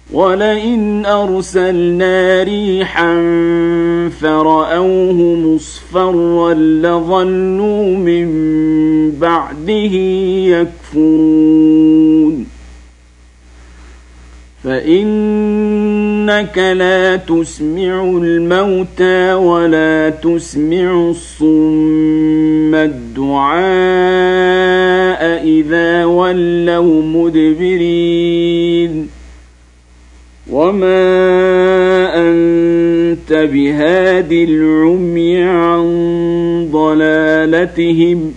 ولئن أرسلنا ريحا فرأوه مصفرا لظلوا من بعده يكفرون فإنك لا تسمع الموتى ولا تسمع الصم الدعاء إذا ولوا مدبرين وما أنت بهاد العمي عن ضلالتهم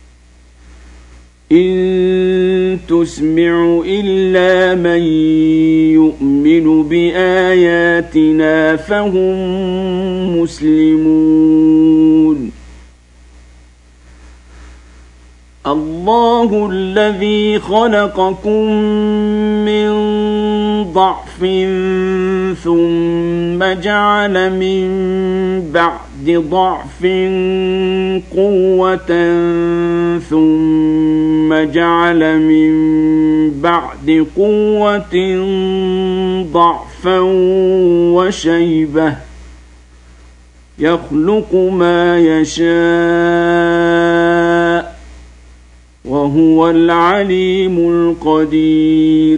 إن تسمع إلا من يؤمن بآياتنا فهم مسلمون الله الذي خلقكم من ضعف ثم جعل من بعد ضعف قوة ثم جعل من بعد قوة ضعفا وشيبة يخلق ما يشاء وهو العليم القدير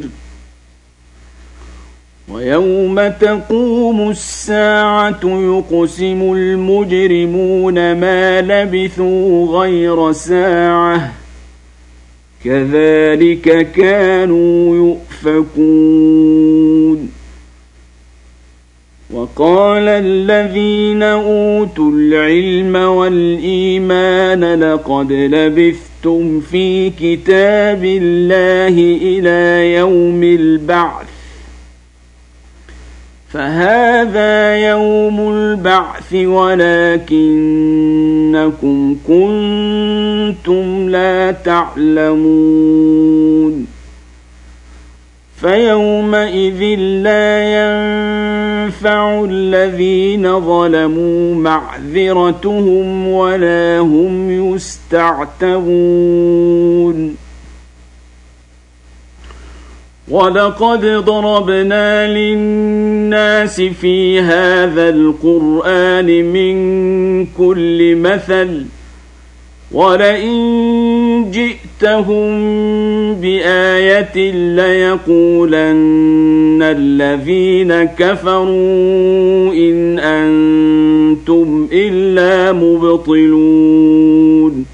ويوم تقوم الساعة يقسم المجرمون ما لبثوا غير ساعة كذلك كانوا يؤفكون وقال الذين أوتوا العلم والإيمان لقد لبثتم في كتاب الله إلى يوم البعث فهذا يوم البعث ولكنكم كنتم لا تعلمون فيومئذ لا ينفع الذين ظلموا معذرتهم ولا هم يستعتبون ولقد ضربنا للناس في هذا القرآن من كل مثل ولئن جئتهم بآية ليقولن الذين كفروا إن أنتم إلا مبطلون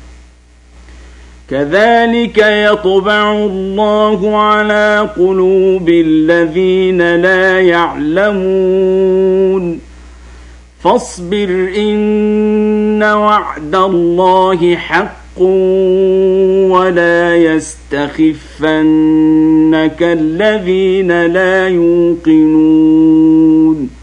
كذلك يطبع الله على قلوب الذين لا يعلمون فاصبر إن وعد الله حق ولا يستخفنك الذين لا يوقنون